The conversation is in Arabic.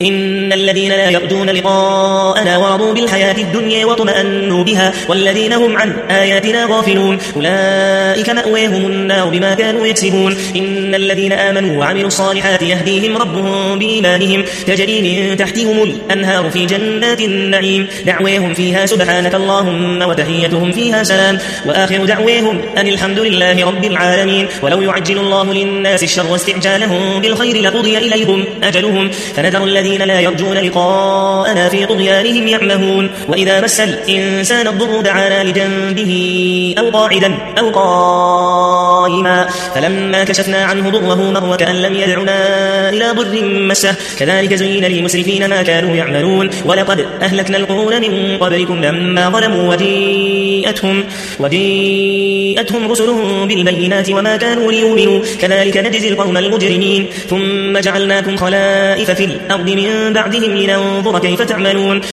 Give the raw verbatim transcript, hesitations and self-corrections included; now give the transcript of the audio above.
إن الذين لا يرجون لقاءنا ورضوا بالحياة الدنيا واطمأنوا بها والذين هم عن آياتنا غافلون أولئك مأواهم النار بما كانوا يكسبون إن الذين آمنوا وعملوا الصالحات يهديهم ربهم بإيمانهم تجري من تحتهم الأنهار في جنات النعيم دعواهم فيها سبحانك اللهم وتحيتهم فيها سلام وآخر دعواهم أن الحمد لله رب العالمين ولو يعجل الله للناس الشر واستعجالهم بالخير لقضي إليهم أجلهم فنذر الذين لا يرجون لقاءنا في طغيانهم يعمهون وإذا مس الإنسان الضر دعانا لجنبه أو قاعدا أو قائما فلما كشفنا عنه ضره مر وكأن لم يدعنا إلى ضر مسه كذلك زين للمسرفين ما كانوا يعملون ولقد أهلكنا القرون من قبلكم لما ظلموا وجيئتهم, وجيئتهم رسلهم بالبينات وما كانوا ليؤمنوا كذلك نجزي القوم المجرمين ثم جعلناكم خلائف في الأرض من بعدهم لننظر كيف تعملون